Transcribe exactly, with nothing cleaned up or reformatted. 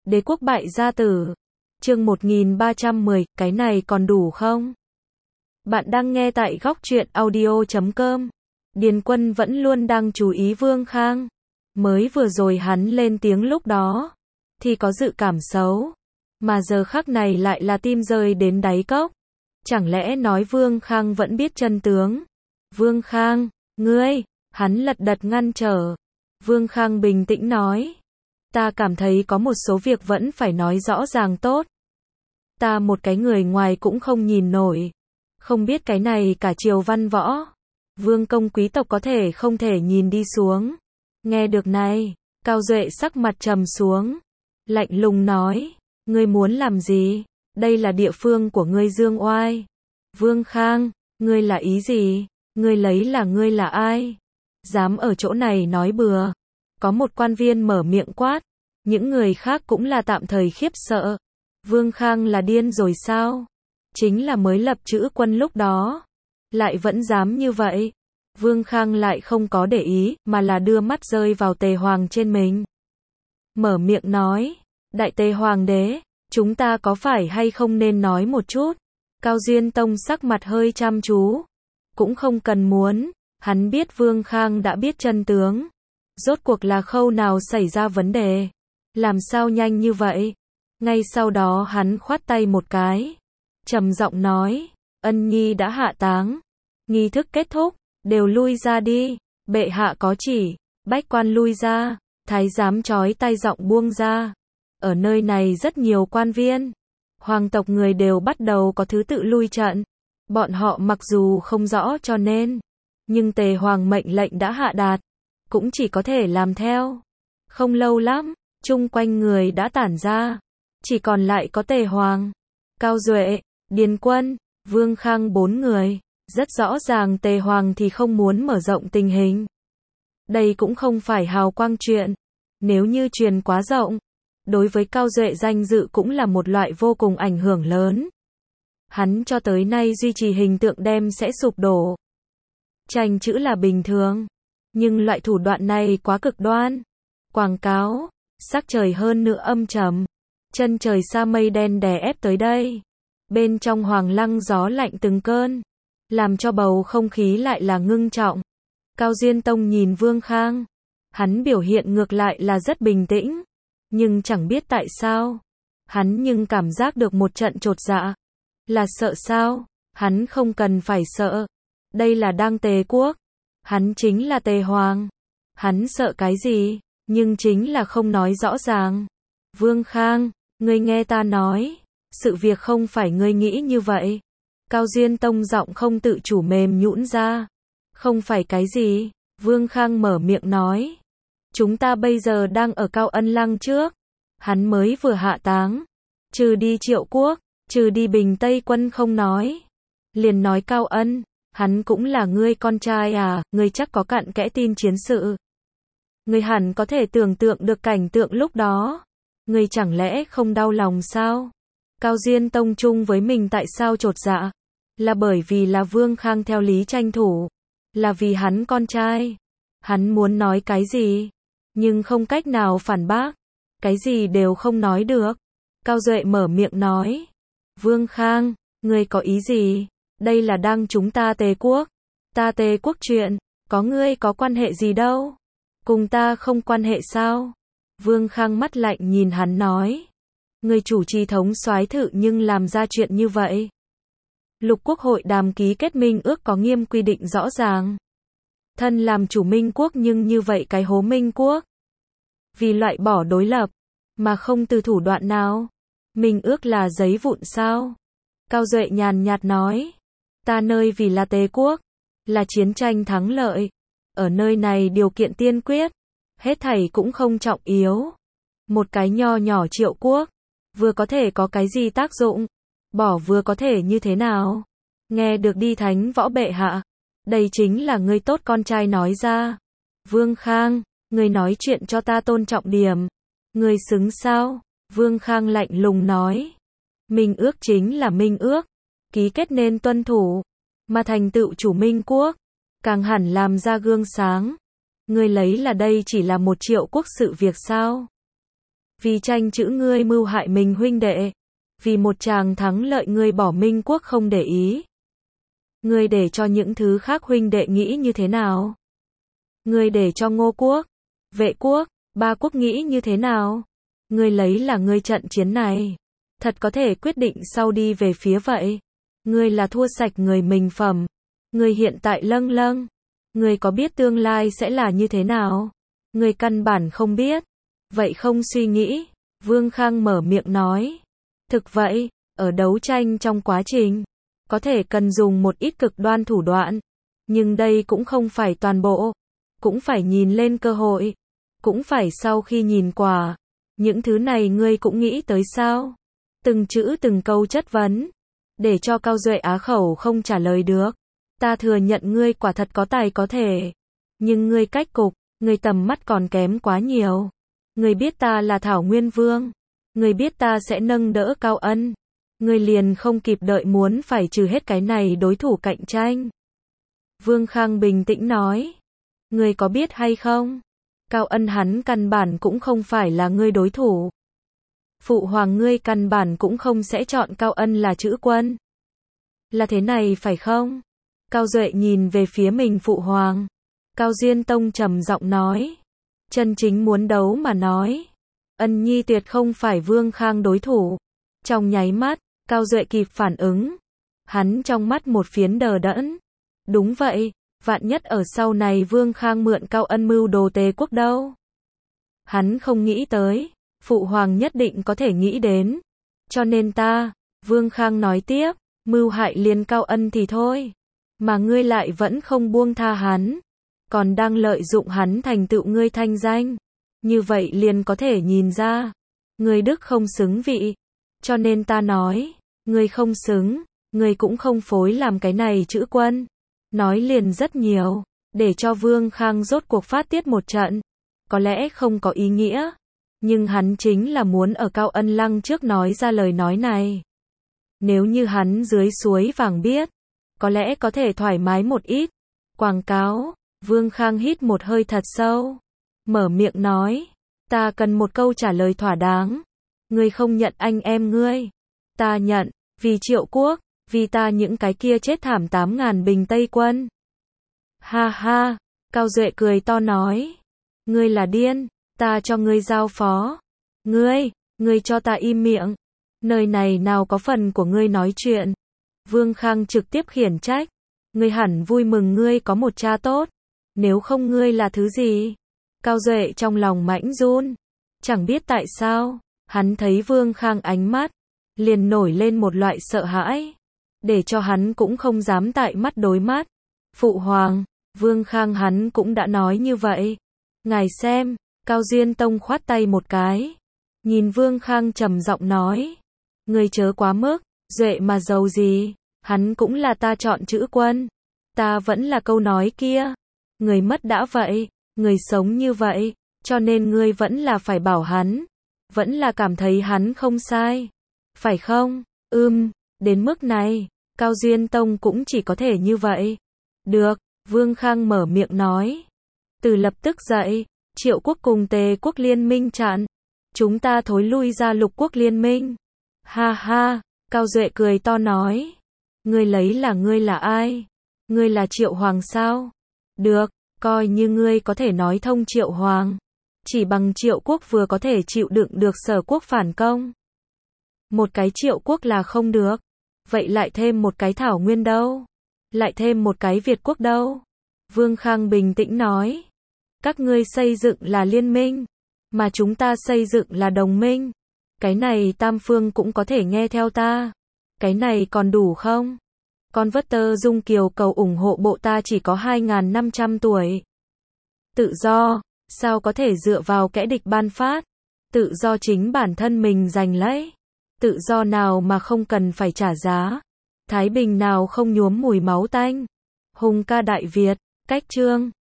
Đế quốc bại gia tử. Chương một nghìn ba trăm mười, cái này còn đủ không? Bạn đang nghe tại góc truyện audio chấm com. Điền Quân vẫn luôn đang chú ý Vương Khang. Mới vừa rồi hắn lên tiếng lúc đó, thì có dự cảm xấu. Mà giờ khắc này lại là tim rơi đến đáy cốc. Chẳng lẽ nói Vương Khang vẫn biết chân tướng? Vương Khang, ngươi, hắn lật đật ngăn trở. Vương Khang bình tĩnh nói. Ta cảm thấy có một số việc vẫn phải nói rõ ràng tốt. Ta một cái người ngoài cũng không nhìn nổi. Không biết cái này cả triều văn võ. Vương công quý tộc có thể không thể nhìn đi xuống. Nghe được này, Cao Duệ sắc mặt trầm xuống. Lạnh lùng nói. Ngươi muốn làm gì? Đây là địa phương của ngươi dương oai. Vương Khang, ngươi là ý gì? Ngươi lấy là ngươi là ai? Dám ở chỗ này nói bừa. Có một quan viên mở miệng quát. Những người khác cũng là tạm thời khiếp sợ. Vương Khang là điên rồi sao? Chính là mới lập trữ quân lúc đó. Lại vẫn dám như vậy. Vương Khang lại không có để ý, mà là đưa mắt rơi vào Tề Hoàng trên mình. Mở miệng nói. Đại Tề Hoàng đế, chúng ta có phải hay không nên nói một chút? Cao Duyên Tông sắc mặt hơi chăm chú. Cũng không cần muốn. Hắn biết Vương Khang đã biết chân tướng. Rốt cuộc là khâu nào xảy ra vấn đề? Làm sao nhanh như vậy? Ngay sau đó hắn khoát tay một cái. Trầm giọng nói. Ân nhi đã hạ táng. Nghi thức kết thúc. Đều lui ra đi. Bệ hạ có chỉ. Bách quan lui ra. Thái giám chói tay giọng buông ra. Ở nơi này rất nhiều quan viên. Hoàng tộc người đều bắt đầu có thứ tự lui trận. Bọn họ mặc dù không rõ cho nên. Nhưng Tề Hoàng mệnh lệnh đã hạ đạt. Cũng chỉ có thể làm theo. Không lâu lắm. Chung quanh người đã tản ra. Chỉ còn lại có Tề Hoàng, Cao Duệ, Điền Quân, Vương Khang bốn người. Rất rõ ràng Tề Hoàng thì không muốn mở rộng tình hình. Đây cũng không phải hào quang chuyện. Nếu như truyền quá rộng, đối với Cao Duệ danh dự cũng là một loại vô cùng ảnh hưởng lớn. Hắn cho tới nay duy trì hình tượng đem sẽ sụp đổ. Tranh chữ là bình thường. Nhưng loại thủ đoạn này quá cực đoan. Quảng cáo. Sắc trời hơn nữa âm trầm. Chân trời xa mây đen đè ép tới đây. Bên trong hoàng lăng gió lạnh từng cơn. Làm cho bầu không khí lại là ngưng trọng. Cao Duyên Tông nhìn Vương Khang. Hắn biểu hiện ngược lại là rất bình tĩnh. Nhưng chẳng biết tại sao. Hắn nhưng cảm giác được một trận chột dạ. Là sợ sao? Hắn không cần phải sợ. Đây là đang Tề quốc. Hắn chính là Tề Hoàng. Hắn sợ cái gì? Nhưng chính là không nói rõ ràng. Vương Khang, ngươi nghe ta nói. Sự việc không phải ngươi nghĩ như vậy. Cao Duyên Tông giọng không tự chủ mềm nhũn ra. Không phải cái gì? Vương Khang mở miệng nói. Chúng ta bây giờ đang ở Cao Ân Lăng trước. Hắn mới vừa hạ táng. Trừ đi Triệu Quốc, trừ đi Bình Tây Quân không nói. Liền nói Cao Ân, hắn cũng là ngươi con trai à, ngươi chắc có cặn kẽ tin chiến sự. Ngươi hẳn có thể tưởng tượng được cảnh tượng lúc đó. Ngươi chẳng lẽ không đau lòng sao? Cao Duyên Tông chung với mình tại sao chột dạ? Là bởi vì là Vương Khang theo lý tranh thủ. Là vì hắn con trai. Hắn muốn nói cái gì? Nhưng không cách nào phản bác. Cái gì đều không nói được. Cao Duệ mở miệng nói. Vương Khang, ngươi có ý gì? Đây là đang chúng ta Tề quốc. Ta Tề quốc chuyện. Có ngươi có quan hệ gì đâu? Cùng ta không quan hệ sao? Vương Khang mắt lạnh nhìn hắn nói. Người chủ trì thống soái thự nhưng làm ra chuyện như vậy. Lục quốc hội đàm ký kết minh ước có nghiêm quy định rõ ràng. Thân làm chủ minh quốc nhưng như vậy cái hố minh quốc. Vì loại bỏ đối lập, mà không từ thủ đoạn nào. Minh ước là giấy vụn sao? Cao Duệ nhàn nhạt nói. Ta nơi vì là Tề quốc. Là chiến tranh thắng lợi. Ở nơi này điều kiện tiên quyết. Hết thảy cũng không trọng yếu. Một cái nho nhỏ Triệu quốc. Vừa có thể có cái gì tác dụng. Bỏ vừa có thể như thế nào. Nghe được đi thánh võ bệ hạ. Đây chính là ngươi tốt con trai nói ra. Vương Khang, ngươi nói chuyện cho ta tôn trọng điểm. Ngươi xứng sao? Vương Khang lạnh lùng nói. Minh ước chính là minh ước. Ký kết nên tuân thủ. Mà thành tựu chủ minh quốc. Càng hẳn làm ra gương sáng. Ngươi lấy là đây chỉ là một Triệu quốc sự việc sao? Vì tranh chữ ngươi mưu hại mình huynh đệ. Vì một tràng thắng lợi ngươi bỏ Minh quốc không để ý. Ngươi để cho những thứ khác huynh đệ nghĩ như thế nào? Ngươi để cho Ngô quốc, Vệ quốc, Ba quốc nghĩ như thế nào? Ngươi lấy là ngươi trận chiến này thật có thể quyết định sau đi về phía vậy. Ngươi là thua sạch người mình phẩm. Ngươi hiện tại lâng lâng. Ngươi có biết tương lai sẽ là như thế nào? Ngươi căn bản không biết. Vậy không suy nghĩ. Vương Khang mở miệng nói. Thực vậy, ở đấu tranh trong quá trình, có thể cần dùng một ít cực đoan thủ đoạn. Nhưng đây cũng không phải toàn bộ. Cũng phải nhìn lên cơ hội. Cũng phải sau khi nhìn quả. Những thứ này ngươi cũng nghĩ tới sao? Từng chữ từng câu chất vấn. Để cho Cao Duệ á khẩu không trả lời được. Ta thừa nhận ngươi quả thật có tài có thể. Nhưng ngươi cách cục, ngươi tầm mắt còn kém quá nhiều. Ngươi biết ta là Thảo Nguyên Vương. Ngươi biết ta sẽ nâng đỡ Cao Ân. Ngươi liền không kịp đợi muốn phải trừ hết cái này đối thủ cạnh tranh. Vương Khang bình tĩnh nói. Ngươi có biết hay không? Cao Ân hắn căn bản cũng không phải là ngươi đối thủ. Phụ hoàng ngươi căn bản cũng không sẽ chọn Cao Ân là chữ quân. Là thế này phải không? Cao Duệ nhìn về phía mình phụ hoàng. Cao Duyên Tông trầm giọng nói. Chân chính muốn đấu mà nói. Ân Nhi tuyệt không phải Vương Khang đối thủ. Trong nháy mắt, Cao Duệ kịp phản ứng. Hắn trong mắt một phiến đờ đẫn. Đúng vậy, vạn nhất ở sau này Vương Khang mượn Cao Ân mưu đồ Tề quốc đâu. Hắn không nghĩ tới. Phụ hoàng nhất định có thể nghĩ đến. Cho nên ta, Vương Khang nói tiếp, mưu hại liền Cao Ân thì thôi. Mà ngươi lại vẫn không buông tha hắn. Còn đang lợi dụng hắn thành tựu ngươi thanh danh. Như vậy liền có thể nhìn ra. Ngươi đức không xứng vị. Cho nên ta nói, ngươi không xứng. Ngươi cũng không phối làm cái này chữ quân. Nói liền rất nhiều. Để cho Vương Khang rốt cuộc phát tiết một trận. Có lẽ không có ý nghĩa. Nhưng hắn chính là muốn ở Cao Ân Lăng trước nói ra lời nói này. Nếu như hắn dưới suối vàng biết, có lẽ có thể thoải mái một ít. Quảng cáo, Vương Khang hít một hơi thật sâu. Mở miệng nói, ta cần một câu trả lời thỏa đáng. Ngươi không nhận anh em ngươi. Ta nhận, vì Triệu quốc, vì ta những cái kia chết thảm tám ngàn binh Tây quân. Ha ha, Cao Duệ cười to nói. Ngươi là điên. Ta cho ngươi giao phó. Ngươi, ngươi cho ta im miệng. Nơi này nào có phần của ngươi nói chuyện. Vương Khang trực tiếp khiển trách. Ngươi hẳn vui mừng ngươi có một cha tốt. Nếu không ngươi là thứ gì? Cao Duệ trong lòng mãnh run. Chẳng biết tại sao, hắn thấy Vương Khang ánh mắt, liền nổi lên một loại sợ hãi. Để cho hắn cũng không dám tại mắt đối mắt. Phụ hoàng, Vương Khang hắn cũng đã nói như vậy. Ngài xem. Cao Duyên Tông khoát tay một cái. Nhìn Vương Khang trầm giọng nói. Ngươi chớ quá mức, Duệ mà giàu gì, hắn cũng là ta chọn chữ quân. Ta vẫn là câu nói kia. Người mất đã vậy, người sống như vậy, cho nên ngươi vẫn là phải bảo hắn. Vẫn là cảm thấy hắn không sai. Phải không? Ưm, đến mức này, Cao Duyên Tông cũng chỉ có thể như vậy. Được, Vương Khang mở miệng nói. Từ lập tức dậy. Triệu quốc cùng Tề quốc liên minh chặn. Chúng ta thối lui ra Lục quốc liên minh. Ha ha, Cao Duệ cười to nói. Ngươi lấy là ngươi là ai? Ngươi là Triệu Hoàng sao? Được, coi như ngươi có thể nói thông Triệu Hoàng. Chỉ bằng Triệu quốc vừa có thể chịu đựng được Sở quốc phản công. Một cái Triệu quốc là không được. Vậy lại thêm một cái Thảo Nguyên đâu? Lại thêm một cái Việt quốc đâu? Vương Khang bình tĩnh nói. Các ngươi xây dựng là liên minh, mà chúng ta xây dựng là đồng minh. Cái này Tam Phương cũng có thể nghe theo ta. Cái này còn đủ không? Con vất tơ Dung Kiều cầu ủng hộ bộ ta chỉ có hai nghìn năm trăm tuổi. Tự do, sao có thể dựa vào kẻ địch ban phát? Tự do chính bản thân mình giành lấy. Tự do nào mà không cần phải trả giá? Thái bình nào không nhuốm mùi máu tanh? Hùng ca Đại Việt, cách chương.